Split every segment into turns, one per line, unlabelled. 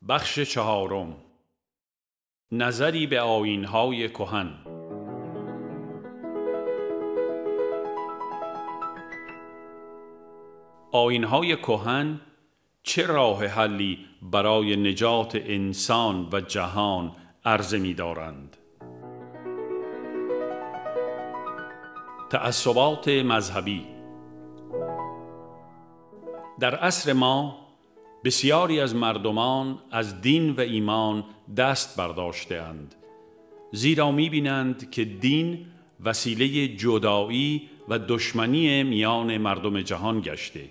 بخش چهارم، نظری به آیین‌های کهن. آیین‌های کهن چه راه حلی برای نجات انسان و جهان عرضه می‌دارند؟ تعصبات مذهبی. در عصر ما بسیاری از مردمان از دین و ایمان دست برداشته‌اند، زیرا می‌بینند که دین وسیله جدایی و دشمنی میان مردم جهان گشته.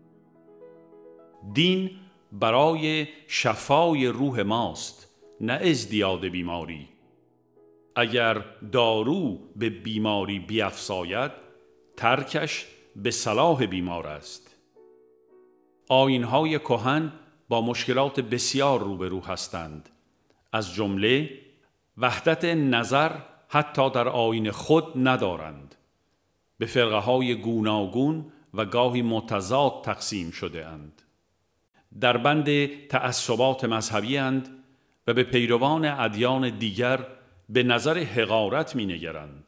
دین برای شفای روح ماست، نه ازدیاد بیماری. اگر دارو به بیماری بیفزاید، ترکش به صلاح بیمار است. آیین‌های کهن با مشکلات بسیار روبرو هستند، از جمله وحدت نظر حتی در آیین خود ندارند. به فرقه‌های گوناگون و گاهی متضاد تقسیم شده اند. در بند تعصبات مذهبی اند و به پیروان ادیان دیگر به نظر حقارت می‌نگرند.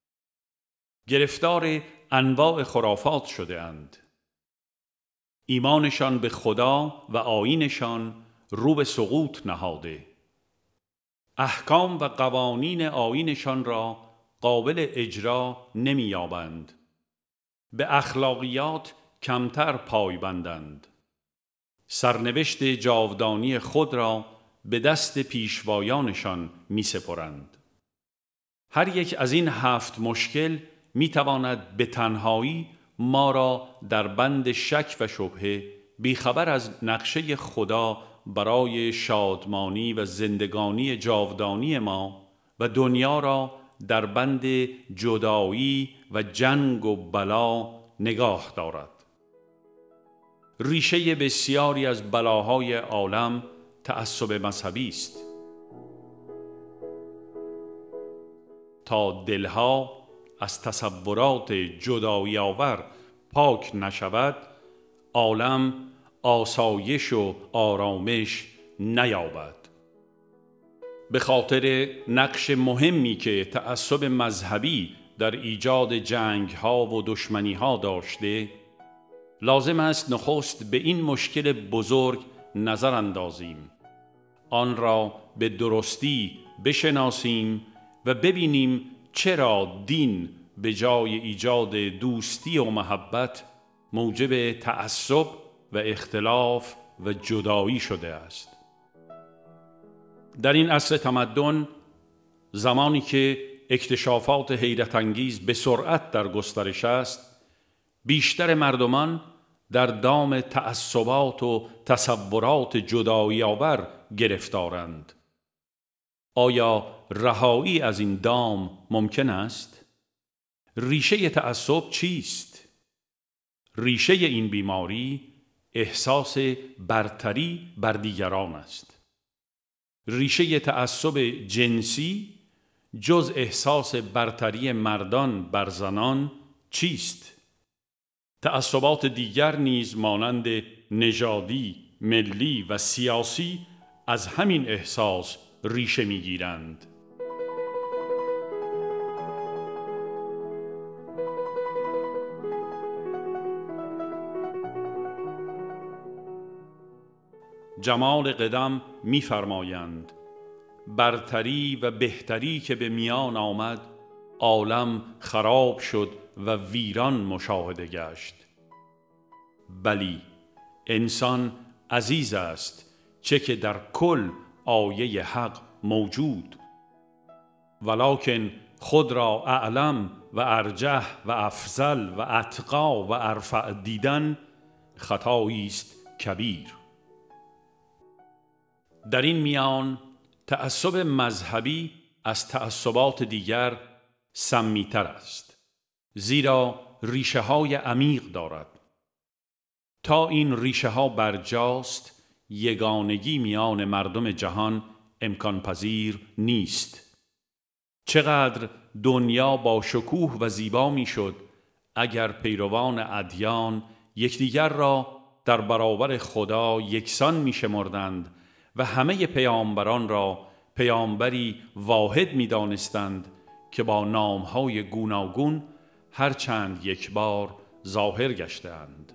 گرفتار انواع خرافات شده اند. ایمانشان به خدا و آیینشان رو به سقوط نهاده. احکام و قوانین آیینشان را قابل اجرا نمی‌یابند. به اخلاقیات کمتر پایبندند. سرنوشت جاودانی خود را به دست پیشوایانشان می‌سپارند. هر یک از این 7 مشکل می‌تواند به تنهایی ما را در بند شک و شبهه بیخبر از نقشه خدا برای شادمانی و زندگانی جاودانی ما و دنیا را در بند جدایی و جنگ و بلا نگاه دارد. ریشه بسیاری از بلاهای عالم تعصب مذهبی است. تا دلها از تصورات جدایی آور پاک نشود، عالم آسایش و آرامش نیابد. به خاطر نقش مهمی که تعصب مذهبی در ایجاد جنگ‌ها و دشمنی‌ها داشته، لازم است نخست به این مشکل بزرگ نظر اندازیم، آن را به درستی بشناسیم و ببینیم چرا دین به جای ایجاد دوستی و محبت موجب تعصب و اختلاف و جدایی شده است. در این عصر تمدن، زمانی که اکتشافات حیرت انگیز به سرعت در گسترش است، بیشتر مردمان در دام تعصبات و تصورات جدایی آور گرفتارند. آیا رهایی از این دام ممکن است؟ ریشه تعصب چیست؟ ریشه این بیماری احساس برتری بر دیگران است. ریشه تعصب جنسی جز احساس برتری مردان بر زنان چیست؟ تعصبات دیگر نیز مانند نژادی، ملی و سیاسی از همین احساس ریشه می‌گیرند. جمال قدم می‌فرمایند برتری و بهتری که به میان آمد، عالم خراب شد و ویران مشاهده گشت. بلی، انسان عزیز است، چه که در کل آیه حق موجود، ولکن خود را اعلم و ارجح و افضل و اتقا و ارفع دیدن خطایی است کبیر. در این میان تعصب مذهبی از تعصبات دیگر سمی‌تر است، زیرا ریشه های عمیق دارد. تا این ریشه ها برجاست، یگانگی میان مردم جهان امکان پذیر نیست. چقدر دنیا با شکوه و زیبا میشد اگر پیروان ادیان یکدیگر را در برابر خدا یکسان میشمردند و همه پیامبران را پیامبری واحد می دانستند که با نامهای گوناگون هر چند یک بار ظاهر گشتند.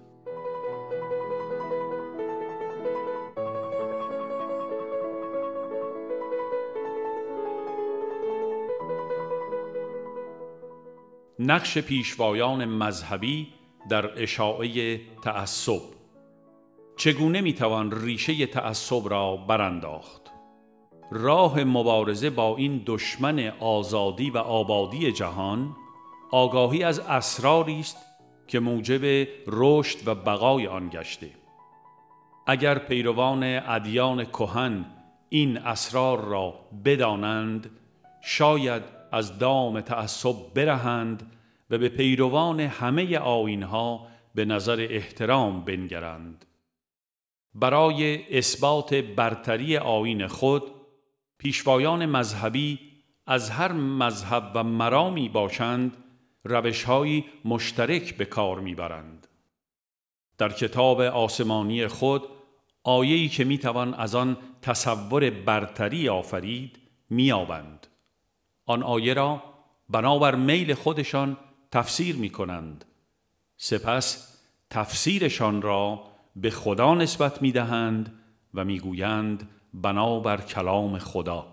نقش پیشوایان مذهبی در اشاعه تعصب. چگونه میتوان ریشه تعصب را برانداخت؟ راه مبارزه با این دشمن آزادی و آبادی جهان، آگاهی از اسراری است که موجب رشد و بقای آن گشته. اگر پیروان ادیان کهن این اسرار را بدانند، شاید از دام تعصب برهند و به پیروان همه آیین‌ها به نظر احترام بنگرند. برای اثبات برتری آیین خود، پیشوایان مذهبی از هر مذهب و مرامی باشند، روش‌هایی مشترک به کار می‌برند. در کتاب آسمانی خود، آیه‌ای که می‌توان از آن تصور برتری آفرید، می‌یابند. آن آیه را بنابر میل خودشان تفسیر می‌کنند. سپس تفسیرشان را به خدا نسبت می‌دهند و می‌گویند بنابر کلام خدا.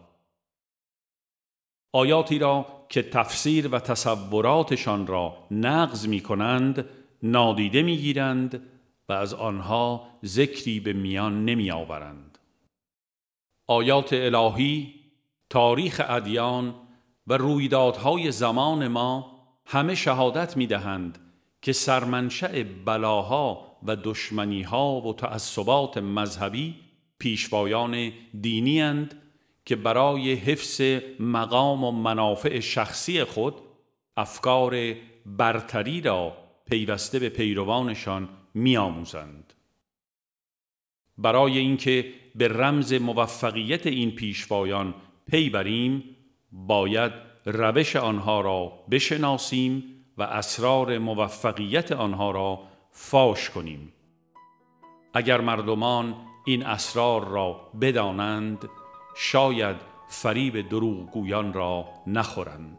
آیاتی را که تفسیر و تصوراتشان را نقض می‌کنند نادیده می‌گیرند و از آنها ذکری به میان نمی‌آورند. آیات الهی، تاریخ ادیان و رویدادهای زمان ما همه شهادت می‌دهند که سرمنشأ بلاها و دشمنیها و تعصبات مذهبی پیشوایان دینی اند که برای حفظ مقام و منافع شخصی خود افکار برتری را پیوسته به پیروانشان می‌آموزند. برای اینکه به رمز موفقیت این پیشوایان پی بریم، باید روش آنها را بشناسیم و اسرار موفقیت آنها را فاش کنیم. اگر مردمان این اسرار را بدانند، شاید فریب دروغگویان را نخورند.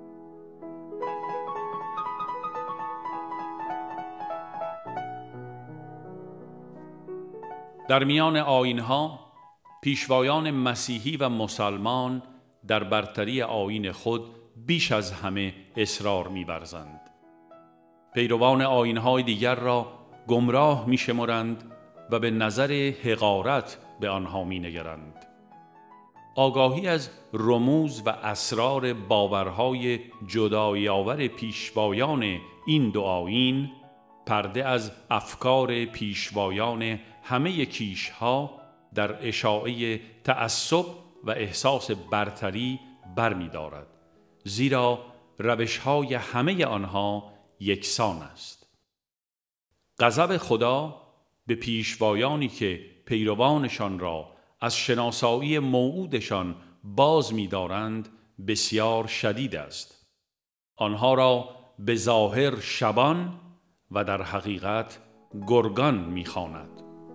در میان آیین‌ها، پیشوایان مسیحی و مسلمان در برتری آیین خود بیش از همه اصرار می‌ورزند. پیروان آیین‌های دیگر را گمراه می‌شمرند و به نظر حقارت به آنها می‌نگرند. آگاهی از رموز و اسرار باورهای جدایی‌آور پیشوایان این دو آیین، پرده از افکار پیشوایان همه کیش‌ها در اشاعه تعصب و احساس برتری برمی‌دارد، زیرا روش‌های همه آنها یکسان است. غضب خدا به پیشوایانی که پیروانشان را از شناسایی موعودشان باز می‌دارند بسیار شدید است. آنها را به ظاهر شبان و در حقیقت گرگان می‌خواند.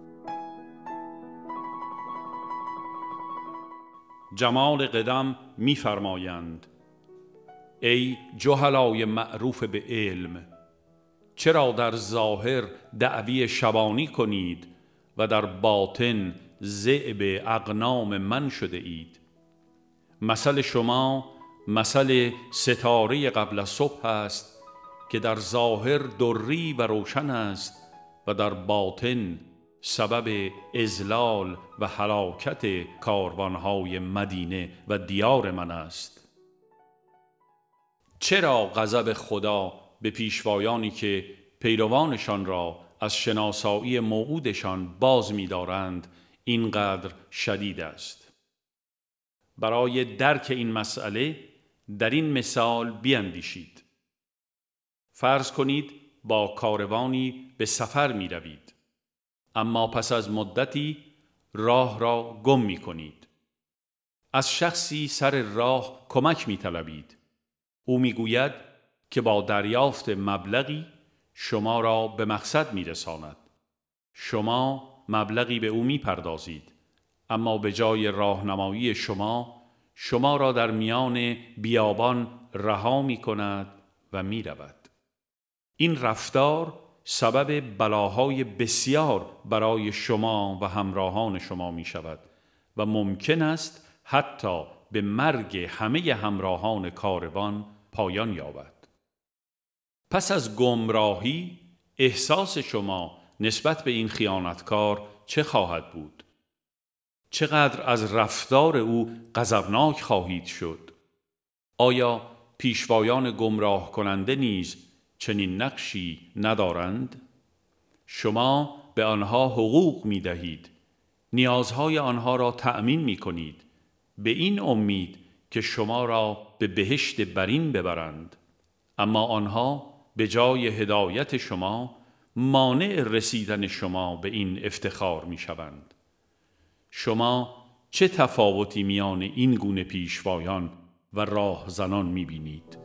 جمال قدم می‌فرمایند: ای جهلای معروف به علم، چرا در ظاهر دعوی شبانی کنید و در باطن ذئب اغنام من شده اید؟ مثل شما مثل ستاره قبل از صبح است که در ظاهر دری و روشن است و در باطن سبب اضلال و هلاکت کاروانهای مدینه و دیار من است. چرا غضب خدا به پیشوایانی که پیروانشان را از شناسایی موعودشان باز می‌دارند اینقدر شدید است؟ برای درک این مسئله در این مثال بیندیشید. فرض کنید با کاروانی به سفر می روید، اما پس از مدتی راه را گم می کنید. از شخصی سر راه کمک می طلبید. او می گوید که با دریافت مبلغی شما را به مقصد می رساند. شما مبلغی به او می پردازید، اما به جای راهنمایی شما را در میان بیابان رها می کند و می رود. این رفتار سبب بلاهای بسیار برای شما و همراهان شما می شود و ممکن است حتی به مرگ همه همراهان کاروان پایان یابد. پس از گمراهی احساس شما نسبت به این خیانتکار چه خواهد بود؟ چقدر از رفتار او غضبناک خواهید شد؟ آیا پیشوایان گمراه کننده نیز چنین نقشی ندارند؟ شما به آنها حقوق می دهید، نیازهای آنها را تأمین می کنید، به این امید که شما را به بهشت برین ببرند، اما آنها به جای هدایت شما مانع رسیدن شما به این افتخار می شوند. شما چه تفاوتی میان این گونه پیشوایان و راهزنان می بینید؟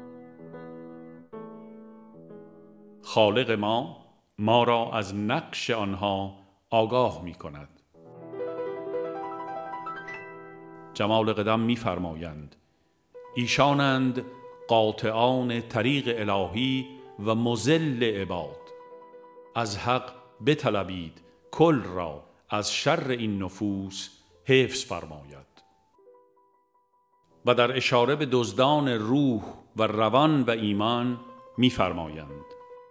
خالق ما را از نقش آنها آگاه می کند. جمال قدم می فرمایند ایشانند قاطعان طریق الهی و مذل عباد. از حق بطلبید کل را از شر این نفوس حفظ فرماید. و در اشاره به دزدان روح و روان و ایمان می فرمایند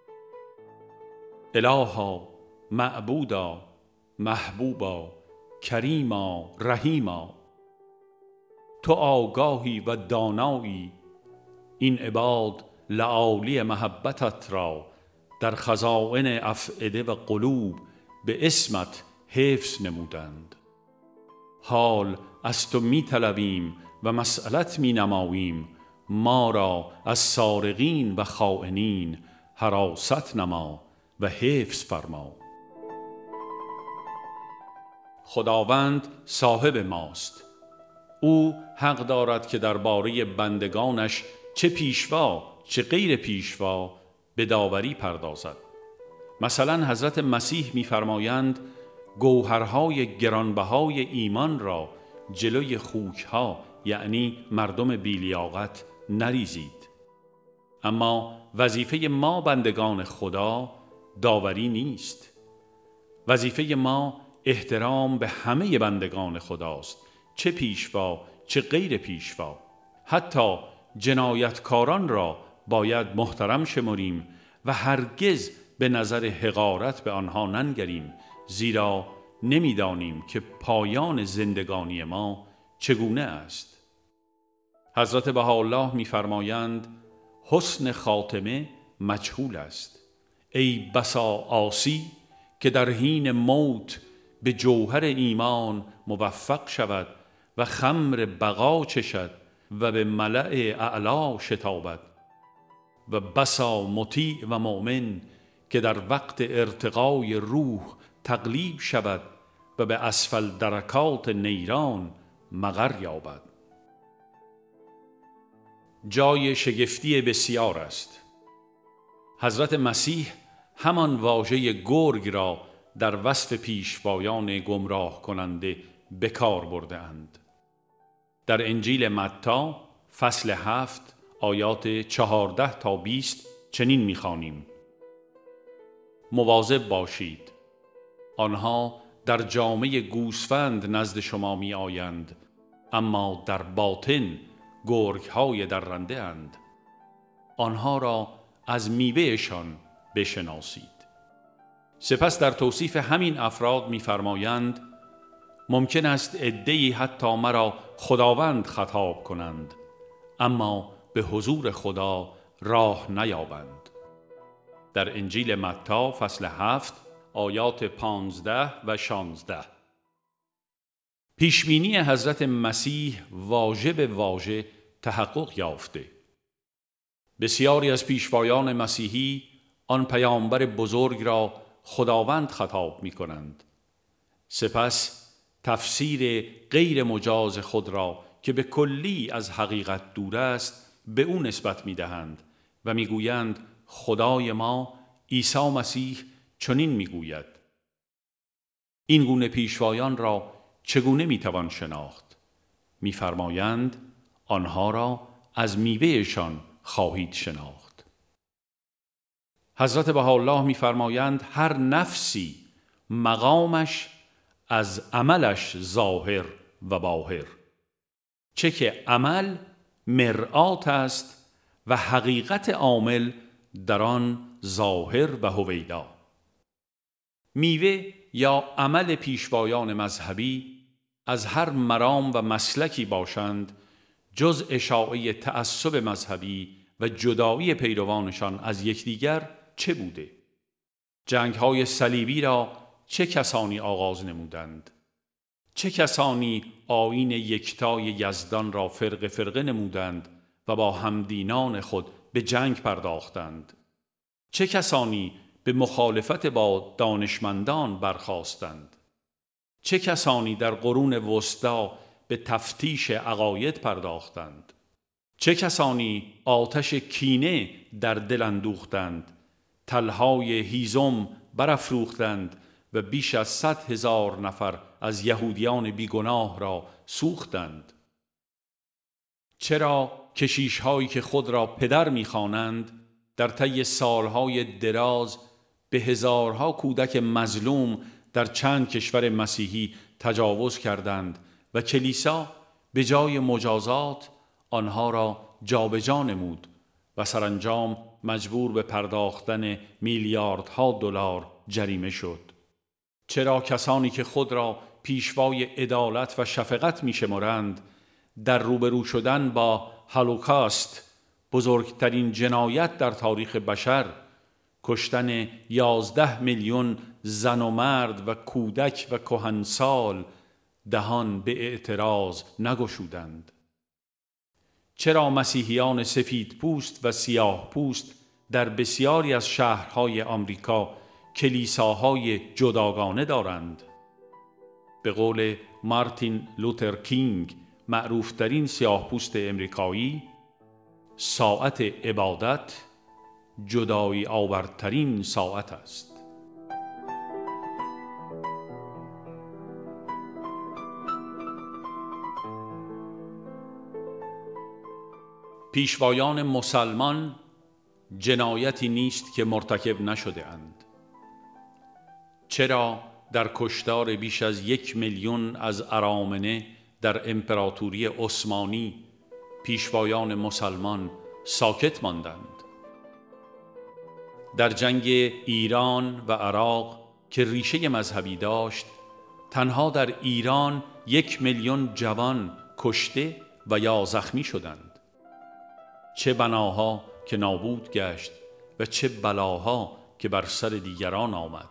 الها، معبودا، محبوبا، کریما، رحیما، تو آگاهی و دانایی، این عباد لعالی محبتت را در خزائن افئده و قلوب به اسمت حفظ نمودند. حال از تو می طلبیم و مسئلت می نماییم، ما را از سارقین و خائنین حراست نما و حفظ فرما. خداوند صاحب ماست، او حق دارد که درباره بندگانش چه پیشوا چه غیر پیشوا به داوری پردازد. مثلا حضرت مسیح می‌فرمایند گوهرهای گرانبهای ایمان را جلوی خوکها یعنی مردم بی‌لیاقت نریزید. اما وظیفه ما بندگان خدا داوری نیست. وظیفه ما احترام به همه بندگان خداست، چه پیشوا چه غیر پیشوا. حتی جنایتکاران را باید محترم شمریم و هرگز به نظر حقارت به آنها ننگریم، زیرا نمیدانیم که پایان زندگانی ما چگونه است. حضرت بهاءالله می‌فرمایند حسن خاتمه مجهول است. ای بسا عاصی که در حین موت به جوهر ایمان موفق شود و خمر بقا چشد و به ملأ اعلا شتابد، و بسا مطیع و مؤمن که در وقت ارتقای روح تقلیب شود و به اسفل درکات نیران مقر یابد. جای شگفتی بسیار است. حضرت مسیح همان واژه گرگ را در وصف پیشوایان گمراه کننده به کار برده اند. در انجیل متی فصل 7 آیات 14 تا 20 چنین می‌خوانیم: مواظب باشید، آنها در جامه گوسفند نزد شما می آیند، اما در باطن گرگ‌های درنده اند. آنها را از میوه‌شان بشناسید. سپس در توصیف همین افراد می‌فرمایند ممکن است عده‌ای حتی مرا خداوند خطاب کنند، اما به حضور خدا راه نیابند. در انجیل متی فصل 7 آیات 15 و 16. پیشبینی حضرت مسیح واژه به واژه تحقق یافته. بسیاری از پیشوایان مسیحی آن پیامبر بزرگ را خداوند خطاب می کنند. سپس تفسیر غیر مجاز خود را که به کلی از حقیقت دور است به او نسبت می دهند و می گویند خدای ما عیسی مسیح چنین می گوید. این گونه پیشوایان را چگونه میتوان شناخت؟ میفرمایند آنها را از میوهشان خواهید شناخت. حضرت بهاءالله میفرمایند هر نفسی مقامش از عملش ظاهر و باهر، چه که عمل مرآت است و حقیقت عامل در آن ظاهر و هویدا. میوه یا عمل پیشوایان مذهبی از هر مرام و مسلکی باشند، جز اشاعه تعصب مذهبی و جدایی پیروانشان از یکدیگر چه بوده؟ جنگ‌های صلیبی را چه کسانی آغاز نمودند؟ چه کسانی آیین یکتای یزدان را فرقه فرقه نمودند و با همدینان خود به جنگ پرداختند؟ چه کسانی به مخالفت با دانشمندان برخاستند؟ چه کسانی در قرون وسطی به تفتیش عقاید پرداختند؟ چه کسانی آتش کینه در دل اندوختند، طلهای هیزم برافروختند و بیش از 100,000 نفر از یهودیان بیگناه را سوختند؟ چرا کشیش‌هایی که خود را پدر می‌خوانند در طی سالهای دراز به هزارها کودک مظلوم در چند کشور مسیحی تجاوز کردند و کلیسا به جای مجازات آنها را جابجا نمود و سرانجام مجبور به پرداختن میلیاردها دلار جریمه شد؟ چرا کسانی که خود را پیشوای عدالت و شفقت می‌شمارند در روبرو شدن با هولوکاست، بزرگترین جنایت در تاریخ بشر، کشتن 11 میلیون زن و مرد و کودک و کهنسال، دهان به اعتراض نگشودند؟ چرا مسیحیان سفید پوست و سیاه پوست در بسیاری از شهرهای آمریکا کلیساهای جداگانه دارند؟ به قول مارتین لوتر کینگ، معروفترین سیاه پوست امریکایی، ساعت عبادت جدایی آورترین ساعت است. پیشوایان مسلمان جنایتی نیست که مرتکب نشده اند. چرا در کشتار بیش از 1 میلیون از ارامنه در امپراتوری عثمانی پیشوایان مسلمان ساکت ماندند؟ در جنگ ایران و عراق که ریشه مذهبی داشت، تنها در ایران 1 میلیون جوان کشته و یا زخمی شدند. چه بناها که نابود گشت و چه بلاها که بر سر دیگران آمد.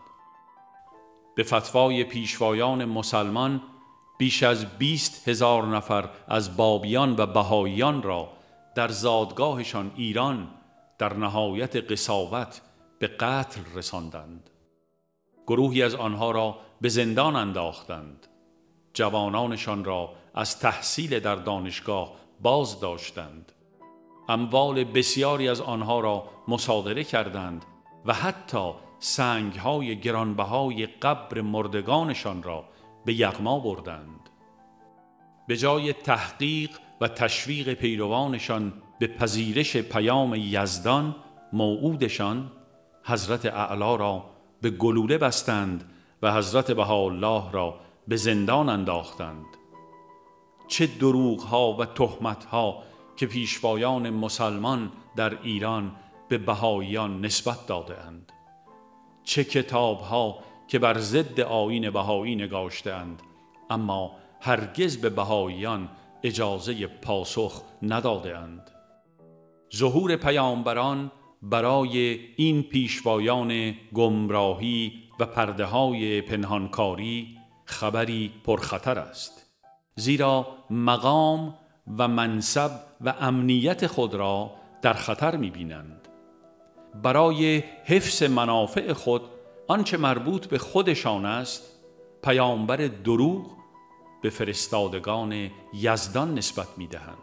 به فتوای پیشوایان مسلمان بیش از 20,000 نفر از بابیان و بهائیان را در زادگاهشان ایران در نهایت قساوت به قتل رساندند. گروهی از آنها را به زندان انداختند. جوانانشان را از تحصیل در دانشگاه باز داشتند. اموال بسیاری از آنها را مصادره کردند و حتی سنگ‌های گرانبهای قبر مردگانشان را به یغما بردند. به جای تحقیق و تشویق پیروانشان به پذیرش پیام یزدان موعودشان، حضرت اعلی را به گلوله بستند و حضرت بهاءالله را به زندان انداختند. چه دروغ‌ها و تهمت‌ها که پیشوایان مسلمان در ایران به بهائیان نسبت داده‌اند. چه کتاب‌ها که بر ضد آیین بهایی نگاشته‌اند، اما هرگز به بهائیان اجازه پاسخ نداده‌اند. ظهور پیامبران برای این پیشوایان گمراهی و پرده‌های پنهانکاری خبری پرخطر است، زیرا مقام و منصب و امنیت خود را در خطر می‌بینند. برای حفظ منافع خود آنچه مربوط به خودشان است، پیامبر دروغ به فرستادگان یزدان نسبت می‌دهند.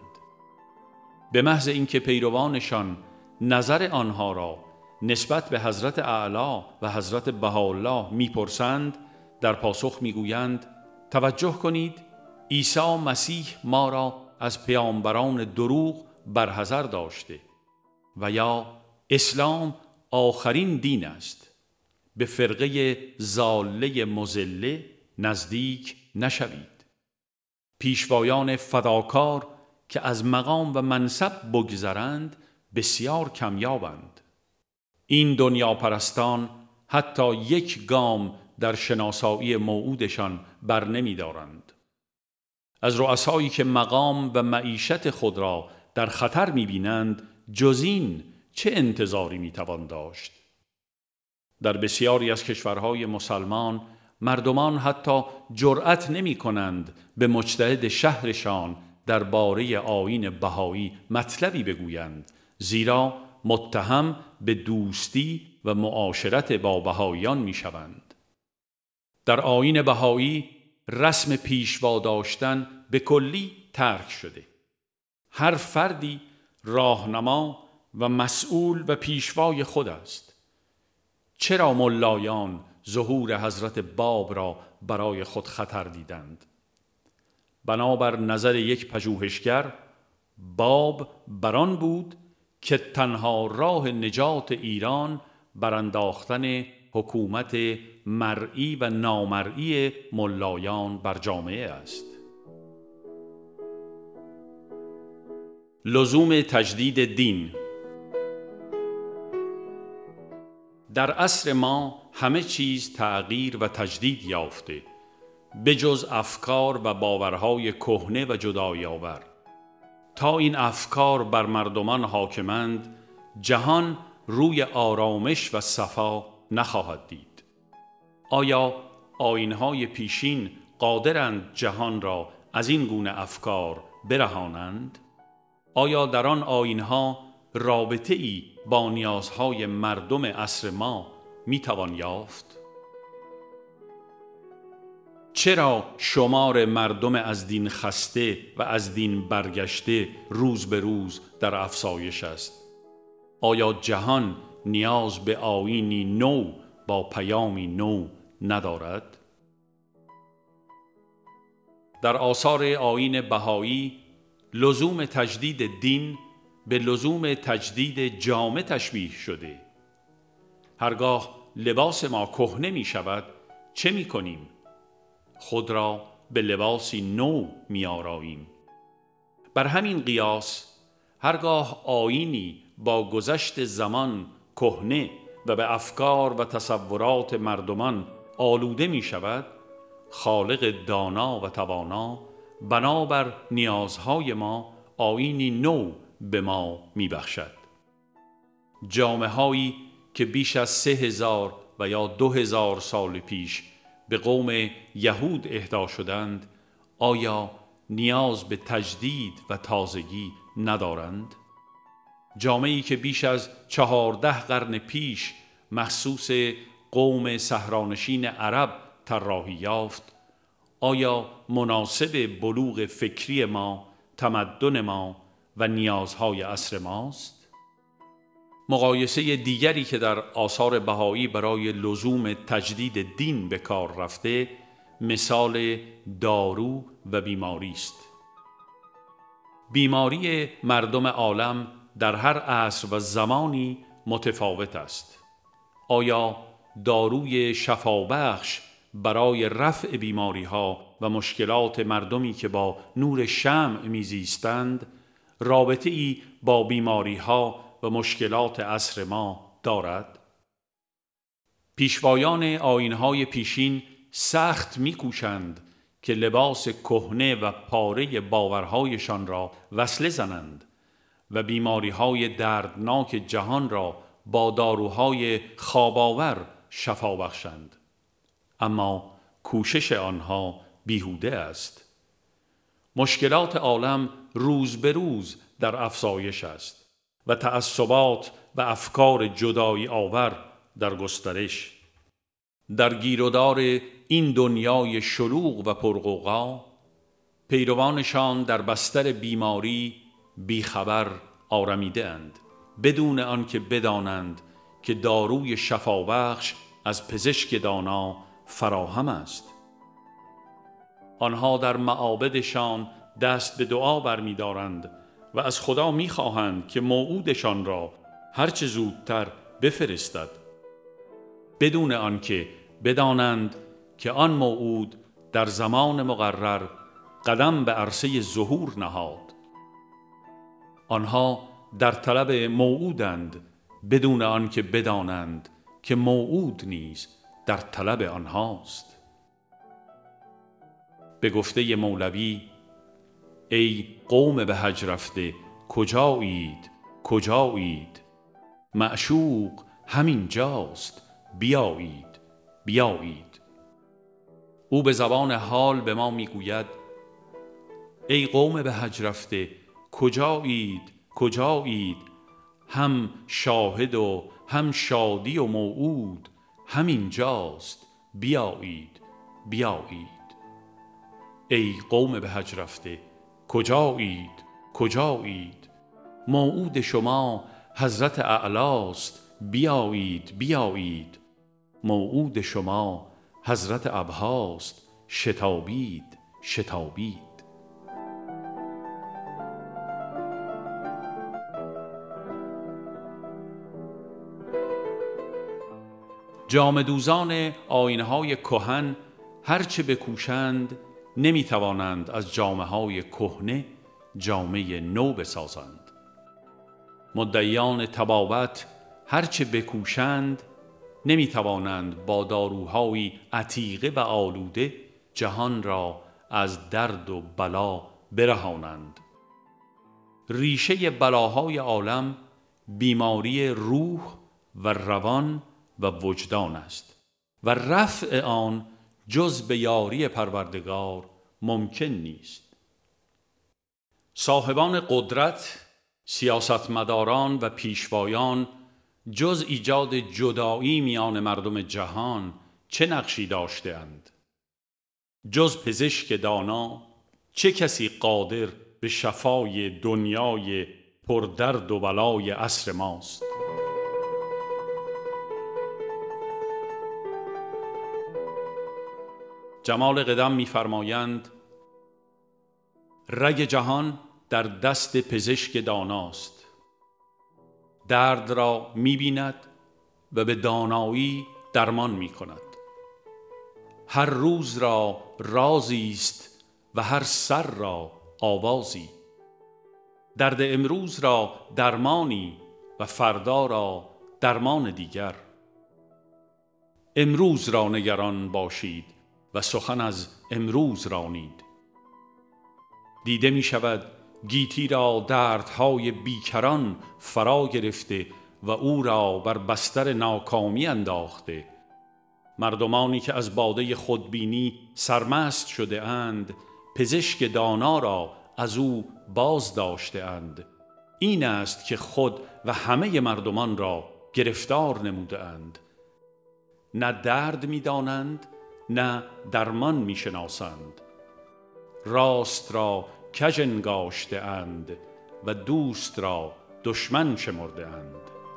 به محض اینکه پیروانشان نظر آنها را نسبت به حضرت اعلی و حضرت بهاءالله می‌پرسند، در پاسخ می‌گویند توجه کنید عیسی مسیح ما را از پیامبران دروغ برحذر داشته و یا اسلام آخرین دین است. به فرقه ضاله مضله نزدیک نشوید. پیشوایان فداکار که از مقام و منصب بگذرند بسیار کمیابند. این دنیا پرستان حتی یک گام در شناسایی موعودشان بر نمی دارند. از رؤسایی که مقام و معیشت خود را در خطر می بینند جز این چه انتظاری می توان داشت؟ در بسیاری از کشورهای مسلمان مردمان حتی جرأت نمی کنند به مجتهد شهرشان درباره آیین بهایی مطلبی بگویند، زیرا متهم به دوستی و معاشرت با بهاییان می شوند. در آیین بهایی رسم پیشوا داشتن به کلی ترک شده. هر فردی راهنما و مسئول و پیشوای خود است. چرا ملایان ظهور حضرت باب را برای خود خطر دیدند؟ بنابر نظر یک پژوهشگر، باب بران بود که تنها راه نجات ایران برانداختن حکومت مرئی و نامرئی ملایان بر جامعه است. لزوم تجدید دین. در عصر ما همه چیز تغییر و تجدید یافته به جز افکار و باورهای کهنه و جدایی آور. تا این افکار بر مردمان حاکمند، جهان روی آرامش و صفا نخواهد دید. آیا آیین‌های پیشین قادرند جهان را از این گونه افکار برهانند؟ آیا در آن آیین‌ها رابطه‌ای با نیازهای مردم عصر ما میتوان یافت؟ چرا شمار مردم از دین خسته و از دین برگشته روز به روز در افزایش است؟ آیا جهان نیاز به آیینی نو با پیامی نو ندارد؟ در آثار آیین بهایی لزوم تجدید دین به لزوم تجدید جامه تشبیه شده. هرگاه لباس ما کهنه می شود چه می کنیم؟ خود را به لباسی نو می آراییم. بر همین قیاس هرگاه آیینی با گذشت زمان کهنه و به افکار و تصورات مردمان آلوده می شود، خالق دانا و توانا بنابر نیازهای ما آیینی نو به ما می بخشد. جامه هایی که بیش از 3000 و یا 2000 سال پیش به قوم یهود اهدا شدند، آیا نیاز به تجدید و تازگی ندارند؟ جامه‌ای که بیش از 14 قرن پیش مخصوص قوم صحرانشین عرب طراحی یافت، آیا مناسب بلوغ فکری ما، تمدن ما و نیازهای عصر ماست؟ مقایسه دیگری که در آثار بهایی برای لزوم تجدید دین به کار رفته، مثال دارو و بیماری است. بیماری مردم عالم در هر عصر و زمانی متفاوت است. آیا داروی شفابخش برای رفع بیماری‌ها و مشکلات مردمی که با نور شمع میزیستند رابطه‌ای با بیماری‌ها و مشکلات عصر ما دارد؟ پیشوایان آیین‌های پیشین سخت می‌کوشند که لباس کهنه و پاره باورهایشان را وصله زنند و بیماری‌های دردناک جهان را با داروهای خواب‌آور شفا بخشند. اما کوشش آنها بیهوده است. مشکلات عالم روز به روز در افزایش است و تعصبات و افکار جدایی آور در گسترش. در گیرودار این دنیای شلوغ و پرغوغا، پیروانشان در بستر بیماری بیخبر آرمیده اند، بدون آنکه بدانند که داروی شفابخش از پزشک دانا فراهم است. آنها در معابدشان دست به دعا برمی دارند و از خدا می خواهند که موعودشان را هرچه زودتر بفرستد، بدون آنکه بدانند که آن موعود در زمان مقرر قدم به عرصه ظهور نهاد. آنها در طلب موعودند بدون آنکه بدانند که موعود نیز در طلب آنهاست. به گفته مولوی: ای قوم به حج رفته کجایید کجایید، معشوق همین جاست بیایید بیایید. او به زبان حال به ما میگوید: ای قوم به حج رفته کجایید کجایید، هم شاهد و هم شادی و موعود همین جاست بیایید بیایید. ای قوم به حج رفته کجایید کجایید، موعود شما حضرت اعلاست بیایید بیایید، موعود شما حضرت ابهاست شتابید شتابید. جامه دوزان آیین‌های کهن هرچه بکوشند نمیتوانند از جامه‌های کهنه جامه نو بسازند. مدعیان طبابت هرچه بکوشند نمیتوانند با داروهای عتیقه و آلوده جهان را از درد و بلا برهانند. ریشه بلاهای عالم بیماری روح و روان و وجدان است و رفع آن جز به یاری پروردگار ممکن نیست. صاحبان قدرت، سیاستمداران و پیشوایان جز ایجاد جدایی میان مردم جهان چه نقشی داشته‌اند؟ جز پزشک دانا چه کسی قادر به شفای دنیای پردرد و بلای عصر ماست؟ جمال قدم می‌فرمایند: رگ جهان در دست پزشک داناست، درد را می‌بیند و به دانایی درمان می‌کند. هر روز را رازی است و هر سر را آوازی، درد امروز را درمانی و فردا را درمان دیگر. امروز را نگران باشید و سخن از امروز رانید. دیده می شود گیتی را دردهای بیکران فرا گرفته و او را بر بستر ناکامی انداخته. مردمانی که از باده خودبینی سرمست شده اند پزشک دانا را از او باز داشته اند. این است که خود و همه مردمان را گرفتار نموده اند. نه درد می دانند نه درمان می شناسند. راست را کژ انگاشته اند و دوست را دشمن شمرده اند.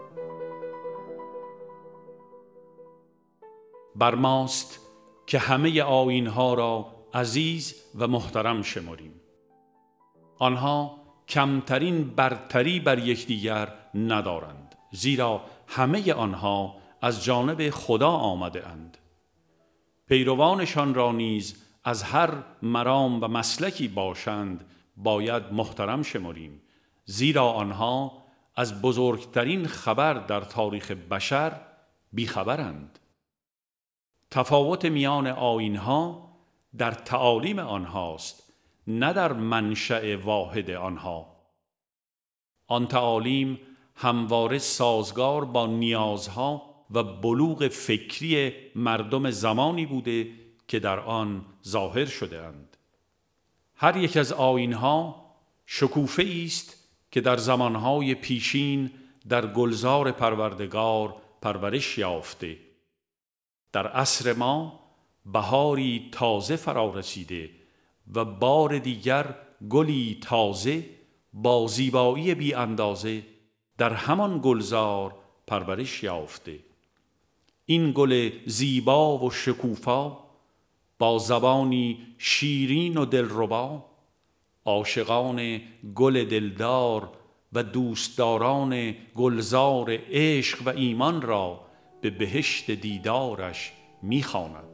بر ماست که همه آیین‌ها را عزیز و محترم شمریم. آنها کمترین برتری بر یکدیگر ندارند، زیرا همه آنها از جانب خدا آمده اند. پیروانشان را نیز از هر مرام و مسلکی باشند باید محترم شمریم، زیرا آنها از بزرگترین خبر در تاریخ بشر بیخبرند. تفاوت میان آیین‌ها در تعالیم آنهاست، نه در منشأ واحد آنها. آن تعالیم همواره سازگار با نیازها و بلوغ فکری مردم زمانی بوده که در آن ظاهر شده اند. هر یک از آیین‌ها شکوفه‌ای است که در زمانهای پیشین در گلزار پروردگار پرورش یافته. در عصر ما بهاری تازه فرا رسیده و بار دیگر گلی تازه با زیبایی بی اندازه در همان گلزار پرورش یافته. این گل زیبا و شکوفا با زبانی شیرین و دلربا، عاشقان گل دلدار و دوستداران گلزار عشق و ایمان را به بهشت دیدارش می‌خواند.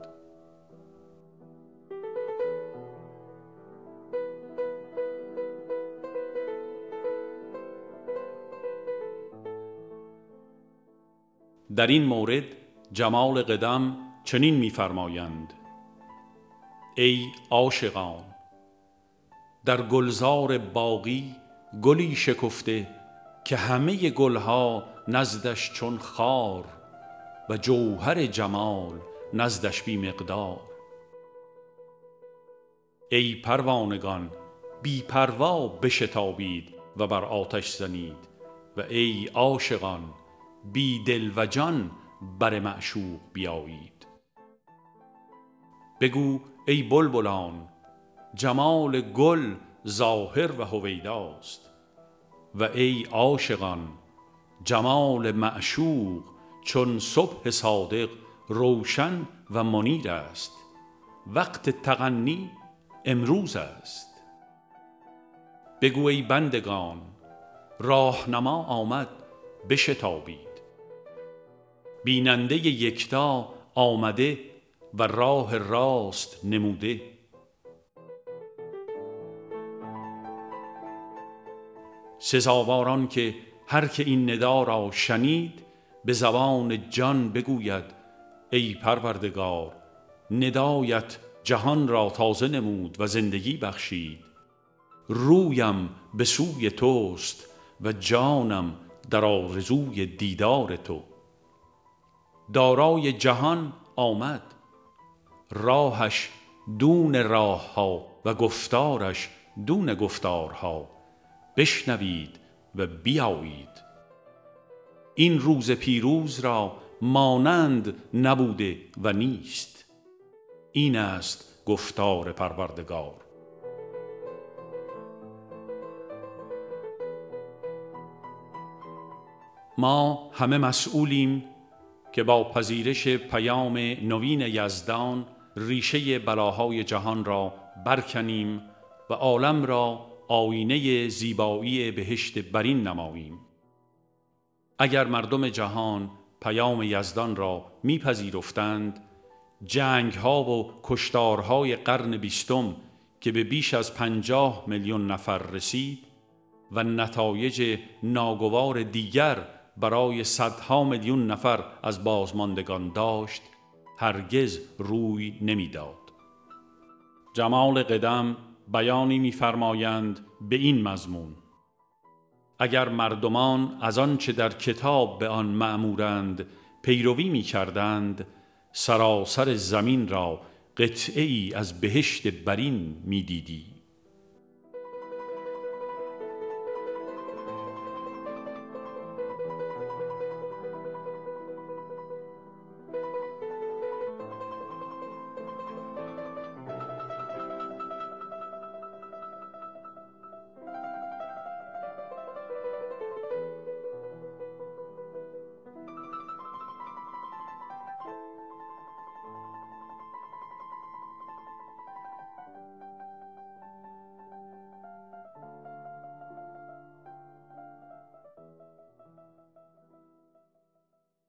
در این مورد جمال قدم چنین می‌فرمایند: ای عاشقان، در گلزار باقی گلی شکفته که همه گلها نزدش چون خار و جوهر جمال نزدش بی مقدار. ای پروانگان، بی پروا بشتابید و بر آتش زنید و ای عاشقان، بی دل و جان بر معشوق بیایید. بگو ای بلبلان، جمال گل ظاهر و هویداست و ای عاشقان، جمال معشوق چون صبح صادق روشن و منیر است. وقت تغنی امروز است. بگو ای بندگان، راهنما آمد بشتابید. بیننده یکتا آمده و راه راست نموده. سزاواران که هر که این ندا را شنید به زبان جان بگوید: ای پروردگار، ندایت جهان را تازه نمود و زندگی بخشید. رویم به سوی توست و جانم در آرزوی دیدار تو. دارای جهان آمد، راهش دون راه ها و گفتارش دون گفتارها. بشنوید و بیایید. این روز پیروز را مانند نبوده و نیست. این است گفتار پروردگار. ما همه مسئولیم که با پذیرش پیام نوین یزدان ریشه بلاهای جهان را برکنیم و عالم را آینه زیبایی بهشت برین نماییم. اگر مردم جهان پیام یزدان را میپذیرفتند، جنگ‌ها و کشتارهای قرن 20 که به بیش از 50 میلیون نفر رسید و نتایج ناگوار دیگر برای صدها میلیون نفر از بازماندگان داشت، هرگز روی نمیداد. جمال قدم بیانی می‌فرمایند به این مضمون: اگر مردمان از آنچه در کتاب به آن مأمورند پیروی می‌کردند، سراسر زمین را قطعه‌ای از بهشت برین می‌دیدی.